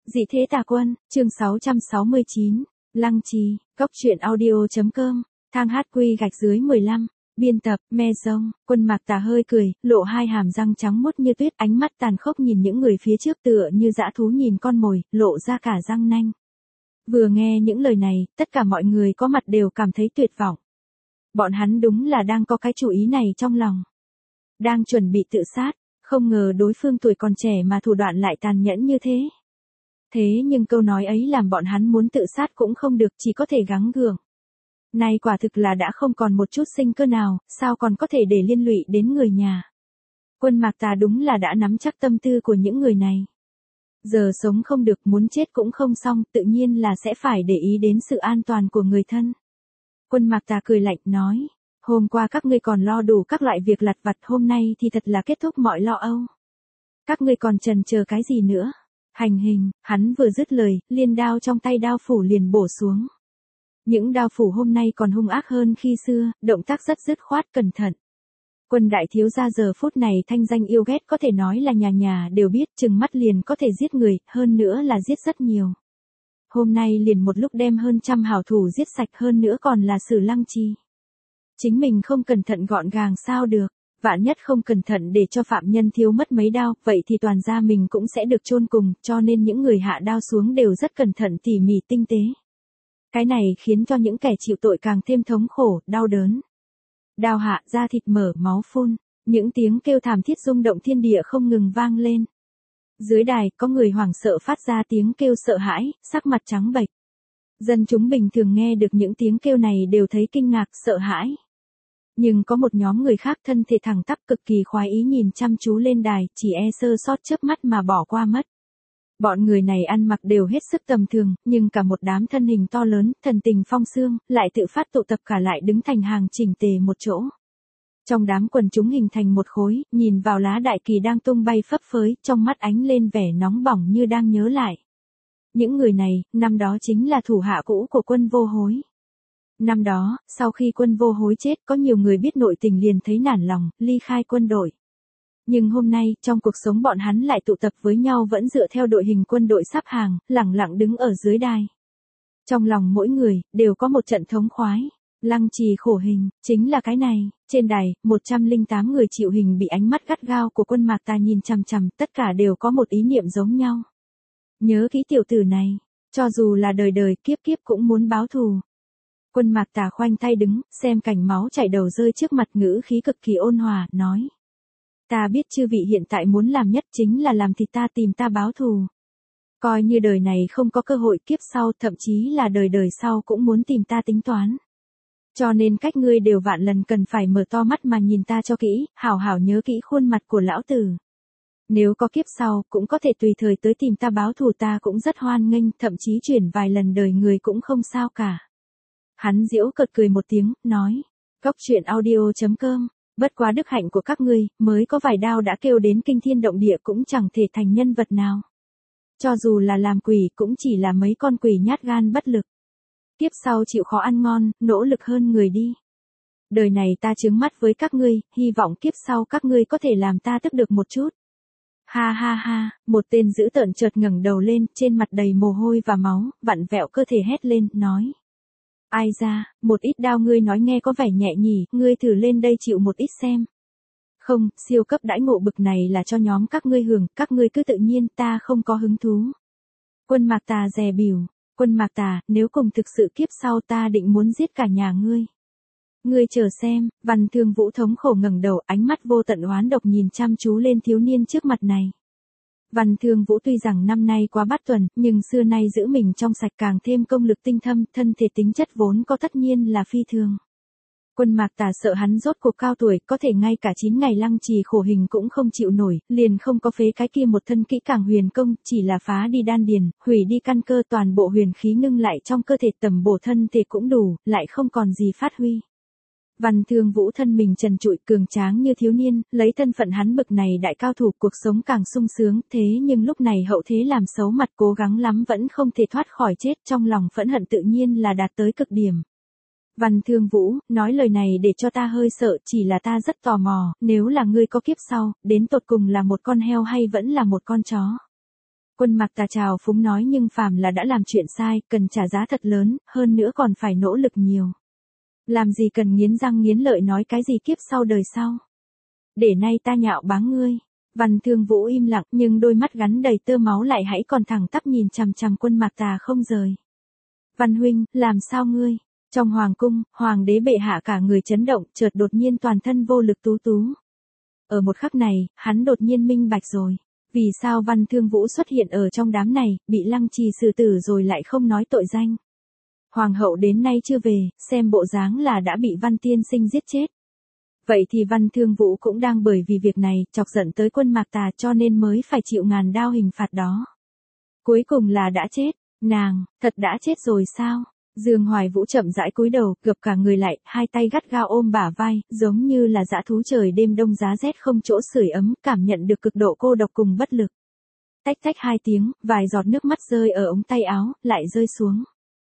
Dị thế tà quân, chương 669, Lăng Trì, Cốc truyện audio.com, thang HQ-15, biên tập, me rông, Quân Mạc Tà hơi cười, lộ hai hàm răng trắng muốt như tuyết, ánh mắt tàn khốc nhìn những người phía trước tựa như dã thú nhìn con mồi, lộ ra cả răng nanh. Vừa nghe những lời này, tất cả mọi người có mặt đều cảm thấy tuyệt vọng. Bọn hắn đúng là đang có cái chủ ý này trong lòng. Đang chuẩn bị tự sát, không ngờ đối phương tuổi còn trẻ mà thủ đoạn lại tàn nhẫn như thế. Thế nhưng câu nói ấy làm bọn hắn muốn tự sát cũng không được, chỉ có thể gắng gượng. Nay quả thực là đã không còn một chút sinh cơ nào, sao còn có thể để liên lụy đến người nhà. Quân Mạc Tà đúng là đã nắm chắc tâm tư của những người này. Giờ sống không được, muốn chết cũng không xong, tự nhiên là sẽ phải để ý đến sự an toàn của người thân. Quân Mạc Tà cười lạnh nói, hôm qua các ngươi còn lo đủ các loại việc lặt vặt, hôm nay thì thật là kết thúc mọi lo âu. Các ngươi còn chần chờ cái gì nữa? Hành hình, hắn vừa dứt lời, liên đao trong tay đao phủ liền bổ xuống. Những đao phủ hôm nay còn hung ác hơn khi xưa, động tác rất dứt khoát cẩn thận. Quân đại thiếu gia giờ phút này thanh danh yêu ghét có thể nói là nhà nhà đều biết, chừng mắt liền có thể giết người, hơn nữa là giết rất nhiều. Hôm nay liền một lúc đem hơn trăm hảo thủ giết sạch, hơn nữa còn là xử Lăng Trì. Chính mình không cẩn thận gọn gàng sao được, vạn nhất không cẩn thận để cho phạm nhân thiếu mất mấy đao, vậy thì toàn gia mình cũng sẽ được chôn cùng, cho nên những người hạ đao xuống đều rất cẩn thận tỉ mỉ tinh tế. Cái này khiến cho những kẻ chịu tội càng thêm thống khổ, đau đớn. Đao hạ, da thịt mở, máu phun, những tiếng kêu thảm thiết rung động thiên địa không ngừng vang lên. Dưới đài, có người hoảng sợ phát ra tiếng kêu sợ hãi, sắc mặt trắng bệch. Dân chúng bình thường nghe được những tiếng kêu này đều thấy kinh ngạc, sợ hãi. Nhưng có một nhóm người khác thân thể thẳng tắp cực kỳ khoái ý nhìn chăm chú lên đài, chỉ e sơ sót chớp mắt mà bỏ qua mất. Bọn người này ăn mặc đều hết sức tầm thường, nhưng cả một đám thân hình to lớn, thần tình phong xương, lại tự phát tụ tập cả lại đứng thành hàng chỉnh tề một chỗ. Trong đám quần chúng hình thành một khối, nhìn vào lá đại kỳ đang tung bay phấp phới, trong mắt ánh lên vẻ nóng bỏng như đang nhớ lại. Những người này, năm đó chính là thủ hạ cũ của Quân Vô Hối. Năm đó, sau khi Quân Vô Hối chết, có nhiều người biết nội tình liền thấy nản lòng, ly khai quân đội. Nhưng hôm nay, trong cuộc sống bọn hắn lại tụ tập với nhau vẫn dựa theo đội hình quân đội sắp hàng, lẳng lặng đứng ở dưới đài. Trong lòng mỗi người, đều có một trận thống khoái. Lăng Trì khổ hình, chính là cái này. Trên đài, 108 người chịu hình bị ánh mắt gắt gao của Quân Mạc Tà nhìn chằm chằm, tất cả đều có một ý niệm giống nhau. Nhớ kỹ tiểu tử này, cho dù là đời đời kiếp kiếp cũng muốn báo thù. Quân Mạc Tà khoanh tay đứng, xem cảnh máu chảy đầu rơi trước mặt, ngữ khí cực kỳ ôn hòa, nói. Ta biết chư vị hiện tại muốn làm nhất chính là làm thịt ta, tìm ta báo thù. Coi như đời này không có cơ hội, kiếp sau, thậm chí là đời đời sau cũng muốn tìm ta tính toán. Cho nên cách ngươi đều vạn lần cần phải mở to mắt mà nhìn ta cho kỹ, hảo hảo nhớ kỹ khuôn mặt của lão tử. Nếu có kiếp sau, cũng có thể tùy thời tới tìm ta báo thù, ta cũng rất hoan nghênh, thậm chí chuyển vài lần đời người cũng không sao cả. Hắn giễu cợt cười một tiếng, nói. Cốc truyện audio.com, bất quá đức hạnh của các ngươi, mới có vài đao đã kêu đến kinh thiên động địa cũng chẳng thể thành nhân vật nào. Cho dù là làm quỷ cũng chỉ là mấy con quỷ nhát gan bất lực. Kiếp sau chịu khó ăn ngon, nỗ lực hơn người đi. Đời này ta chướng mắt với các ngươi, hy vọng kiếp sau các ngươi có thể làm ta tức được một chút. Ha ha ha, một tên dữ tợn chợt ngẩng đầu lên, trên mặt đầy mồ hôi và máu, vặn vẹo cơ thể hét lên, nói. Ai ra, một ít đao ngươi nói nghe có vẻ nhẹ nhỉ, ngươi thử lên đây chịu một ít xem. Không, siêu cấp đãi ngộ bực này là cho nhóm các ngươi hưởng, các ngươi cứ tự nhiên, ta không có hứng thú. Quân Mạc Tà dè bỉu, Quân Mạc Tà, nếu cùng thực sự kiếp sau ta định muốn giết cả nhà ngươi. Ngươi chờ xem, Văn Thương Vũ thống khổ ngẩng đầu, ánh mắt vô tận oán độc nhìn chăm chú lên thiếu niên trước mặt này. Văn Thương Vũ tuy rằng năm nay quá bát tuần, nhưng xưa nay giữ mình trong sạch càng thêm công lực tinh thâm, thân thể tính chất vốn có tất nhiên là phi thường. Quân Mạc Tà sợ hắn rốt cuộc cao tuổi, có thể ngay cả 9 ngày Lăng Trì khổ hình cũng không chịu nổi, liền không có phế cái kia một thân kỹ càng huyền công, chỉ là phá đi đan điền, hủy đi căn cơ, toàn bộ huyền khí ngưng lại trong cơ thể, tầm bổ thân thể cũng đủ, lại không còn gì phát huy. Văn Thương Vũ thân mình trần trụi cường tráng như thiếu niên, lấy thân phận hắn bực này đại cao thủ cuộc sống càng sung sướng, thế nhưng lúc này hậu thế làm xấu mặt, cố gắng lắm vẫn không thể thoát khỏi chết, trong lòng phẫn hận tự nhiên là đạt tới cực điểm. Văn Thương Vũ, nói lời này để cho ta hơi sợ, chỉ là ta rất tò mò, nếu là ngươi có kiếp sau, đến tột cùng là một con heo hay vẫn là một con chó. Quân Mạc Tà trào phúng nói nhưng phàm là đã làm chuyện sai, cần trả giá thật lớn, hơn nữa còn phải nỗ lực nhiều. Làm gì cần nghiến răng nghiến lợi nói cái gì kiếp sau đời sau. Để nay ta nhạo báng ngươi. Văn Thương Vũ im lặng nhưng đôi mắt gắn đầy tơ máu lại hãy còn thẳng tắp nhìn chằm chằm Quân Mạc Tà không rời. Văn huynh, làm sao ngươi? Trong hoàng cung, hoàng đế bệ hạ cả người chấn động, chợt đột nhiên toàn thân vô lực tú tú. Ở một khắc này, hắn đột nhiên minh bạch rồi. Vì sao Văn Thương Vũ xuất hiện ở trong đám này, bị Lăng Trì xử tử rồi lại không nói tội danh. Hoàng hậu đến nay chưa về, xem bộ dáng là đã bị Văn Tiên Sinh giết chết. Vậy thì Văn Thương Vũ cũng đang bởi vì việc này, chọc giận tới Quân Mạc Tà cho nên mới phải chịu ngàn đao hình phạt đó. Cuối cùng là đã chết, nàng, thật đã chết rồi sao? Dương Hoài Vũ chậm rãi cúi đầu, gập cả người lại, hai tay gắt gao ôm bả vai, giống như là dã thú trời đêm đông giá rét không chỗ sưởi ấm, cảm nhận được cực độ cô độc cùng bất lực. Tách tách hai tiếng, vài giọt nước mắt rơi ở ống tay áo, lại rơi xuống.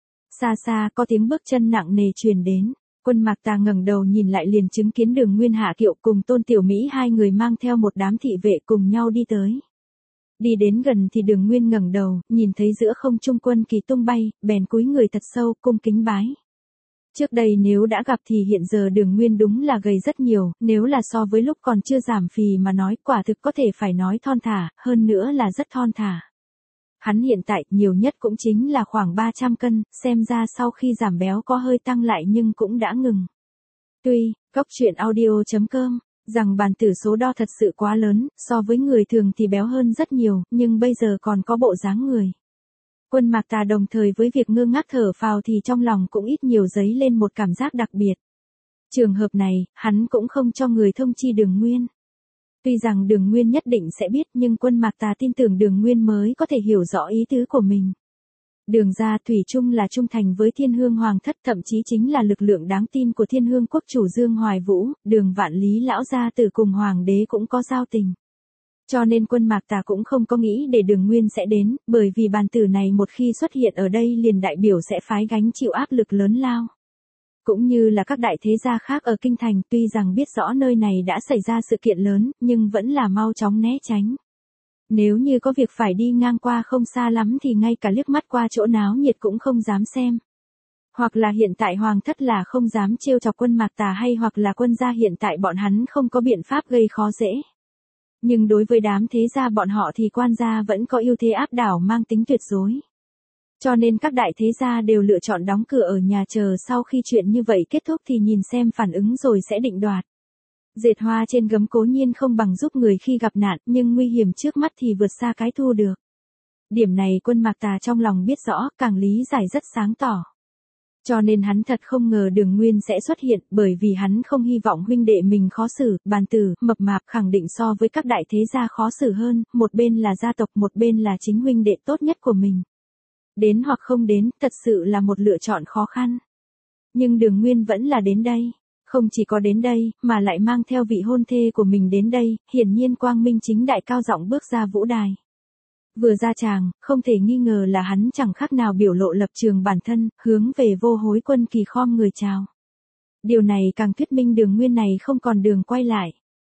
Xa xa có tiếng bước chân nặng nề truyền đến. Quân Mạc Tà ngẩng đầu nhìn lại liền chứng kiến Đường Nguyên Hạ Kiệu cùng Tôn Tiểu Mỹ hai người mang theo một đám thị vệ cùng nhau đi tới. Đi đến gần thì Đường Nguyên ngẩng đầu, nhìn thấy giữa không trung Quân Kỳ tung bay, bèn cúi người thật sâu, cung kính bái. Trước đây nếu đã gặp thì hiện giờ Đường Nguyên đúng là gầy rất nhiều, nếu là so với lúc còn chưa giảm phì mà nói quả thực có thể phải nói thon thả, hơn nữa là rất thon thả. Hắn hiện tại nhiều nhất cũng chính là khoảng 300 cân, xem ra sau khi giảm béo có hơi tăng lại nhưng cũng đã ngừng. Tuy, coctruyện.audio.com, rằng bàn tử số đo thật sự quá lớn, so với người thường thì béo hơn rất nhiều, nhưng bây giờ còn có bộ dáng người. Quân Mạc Tà đồng thời với việc ngơ ngác thở phào thì trong lòng cũng ít nhiều dấy lên một cảm giác đặc biệt. Trường hợp này, hắn cũng không cho người thông chi Đường Nguyên. Tuy rằng Đường Nguyên nhất định sẽ biết nhưng Quân Mạc Tà tin tưởng Đường Nguyên mới có thể hiểu rõ ý tứ của mình. Đường gia thủy chung là trung thành với Thiên Hương Hoàng thất, thậm chí chính là lực lượng đáng tin của Thiên Hương quốc chủ Dương Hoài Vũ, Đường Vạn Lý lão gia tử cùng Hoàng đế cũng có giao tình. Cho nên Quân Mạc Tà cũng không có nghĩ để Đường Nguyên sẽ đến, bởi vì bàn tử này một khi xuất hiện ở đây liền đại biểu sẽ phái gánh chịu áp lực lớn lao. Cũng như là các đại thế gia khác ở Kinh Thành, tuy rằng biết rõ nơi này đã xảy ra sự kiện lớn, nhưng vẫn là mau chóng né tránh. Nếu như có việc phải đi ngang qua không xa lắm thì ngay cả liếc mắt qua chỗ náo nhiệt cũng không dám xem. Hoặc là hiện tại Hoàng thất là không dám trêu chọc Quân Mạc Tà hay hoặc là quân gia hiện tại bọn hắn không có biện pháp gây khó dễ. Nhưng đối với đám thế gia bọn họ thì quan gia vẫn có ưu thế áp đảo mang tính tuyệt đối. Cho nên các đại thế gia đều lựa chọn đóng cửa ở nhà chờ sau khi chuyện như vậy kết thúc thì nhìn xem phản ứng rồi sẽ định đoạt. Dệt hoa trên gấm cố nhiên không bằng giúp người khi gặp nạn, nhưng nguy hiểm trước mắt thì vượt xa cái thu được. Điểm này Quân Mạc Tà trong lòng biết rõ, càng lý giải rất sáng tỏ. Cho nên hắn thật không ngờ Đường Nguyên sẽ xuất hiện, bởi vì hắn không hy vọng huynh đệ mình khó xử, bàn tử, mập mạp khẳng định so với các đại thế gia khó xử hơn, một bên là gia tộc, một bên là chính huynh đệ tốt nhất của mình. Đến hoặc không đến, thật sự là một lựa chọn khó khăn. Nhưng Đường Nguyên vẫn là đến đây. Không chỉ có đến đây, mà lại mang theo vị hôn thê của mình đến đây, hiển nhiên quang minh chính đại cao giọng bước ra vũ đài. Vừa ra tràng, không thể nghi ngờ là hắn chẳng khác nào biểu lộ lập trường bản thân, hướng về Vô Hối Quân Kỳ khom người chào. Điều này càng thuyết minh Đường Nguyên này không còn đường quay lại.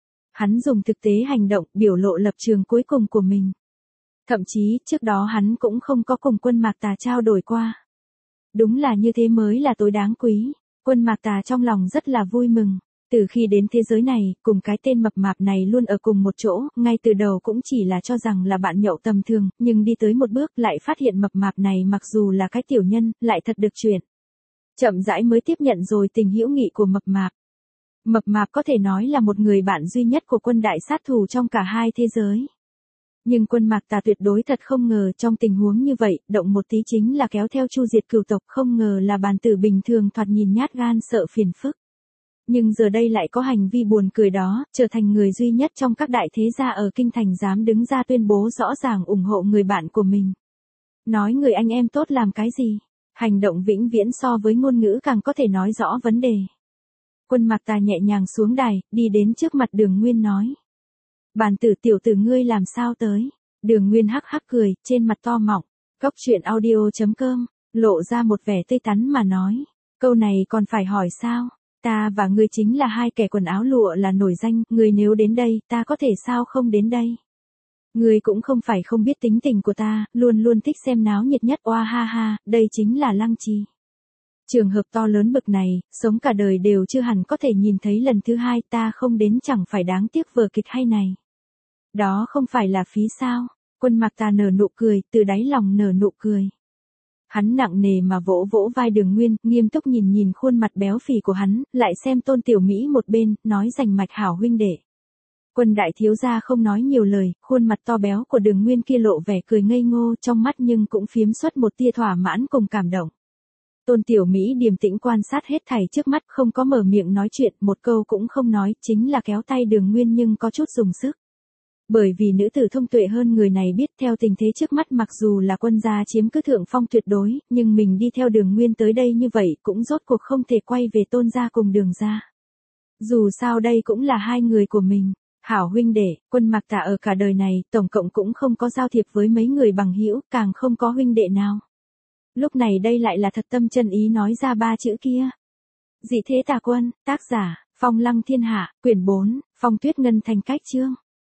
Hắn dùng thực tế hành động, biểu lộ lập trường cuối cùng của mình. Thậm chí, trước đó hắn cũng không có cùng Quân Mạc Tà trao đổi qua. Đúng là như thế mới là tối đáng quý. Quân Mạc Tà trong lòng rất là vui mừng. Từ khi đến thế giới này, cùng cái tên mập mạp này luôn ở cùng một chỗ, ngay từ đầu cũng chỉ là cho rằng là bạn nhậu tầm thường, nhưng đi tới một bước lại phát hiện mập mạp này mặc dù là cái tiểu nhân, lại thật được chuyện. Chậm rãi mới tiếp nhận rồi tình hữu nghị của mập mạp. Mập mạp có thể nói là một người bạn duy nhất của Quân đại sát thủ trong cả hai thế giới. Nhưng Quân Mạc Tà tuyệt đối thật không ngờ trong tình huống như vậy, động một tí chính là kéo theo chu diệt cửu tộc, không ngờ là bàn tử bình thường thoạt nhìn nhát gan sợ phiền phức. Nhưng giờ đây lại có hành vi buồn cười đó, trở thành người duy nhất trong các đại thế gia ở Kinh Thành dám đứng ra tuyên bố rõ ràng ủng hộ người bạn của mình. Nói người anh em tốt làm cái gì? Hành động vĩnh viễn so với ngôn ngữ càng có thể nói rõ vấn đề. Quân Mạc Tà nhẹ nhàng xuống đài, đi đến trước mặt Đường Nguyên nói. Bàn tử tiểu tử ngươi làm sao tới? Đường Nguyên hắc hắc cười, trên mặt to mọng. Coctruyện.audio.com, lộ ra một vẻ tươi tắn mà nói. Câu này còn phải hỏi sao? Ta và ngươi chính là hai kẻ quần áo lụa là nổi danh, ngươi nếu đến đây, ta có thể sao không đến đây? Ngươi cũng không phải không biết tính tình của ta, luôn luôn thích xem náo nhiệt nhất, oa ha ha, đây chính là Lăng Trì. Trường hợp to lớn bực này, sống cả đời đều chưa hẳn có thể nhìn thấy lần thứ hai, ta không đến chẳng phải đáng tiếc vở kịch hay này. Đó không phải là phí sao? Quân Mạc Tà nở nụ cười, từ đáy lòng nở nụ cười. Hắn nặng nề mà vỗ vỗ vai Đường Nguyên, nghiêm túc nhìn nhìn khuôn mặt béo phì của hắn, lại xem Tôn Tiểu Mỹ một bên, nói rành mạch hảo huynh đệ. Quân đại thiếu gia không nói nhiều lời, khuôn mặt to béo của Đường Nguyên kia lộ vẻ cười ngây ngô trong mắt nhưng cũng phiếm xuất một tia thỏa mãn cùng cảm động. Tôn Tiểu Mỹ điềm tĩnh quan sát hết thảy trước mắt, không có mở miệng nói chuyện, một câu cũng không nói, chính là kéo tay Đường Nguyên nhưng có chút dùng sức. Bởi vì nữ tử thông tuệ hơn người này biết theo tình thế trước mắt mặc dù là quân gia chiếm cứ thượng phong tuyệt đối, nhưng mình đi theo Đường Nguyên tới đây như vậy cũng rốt cuộc không thể quay về Tôn gia cùng Đường gia. Dù sao đây cũng là hai người của mình. Hảo huynh đệ, Quân Mạc Tà ở cả đời này, tổng cộng cũng không có giao thiệp với mấy người bằng hữu, càng không có huynh đệ nào. Lúc này đây lại là thật tâm chân ý nói ra ba chữ kia. Dị thế tà quân, tác giả, Phong Lăng Thiên Hạ, quyển 4, Phong Tuyết Ngân Thành cách chương.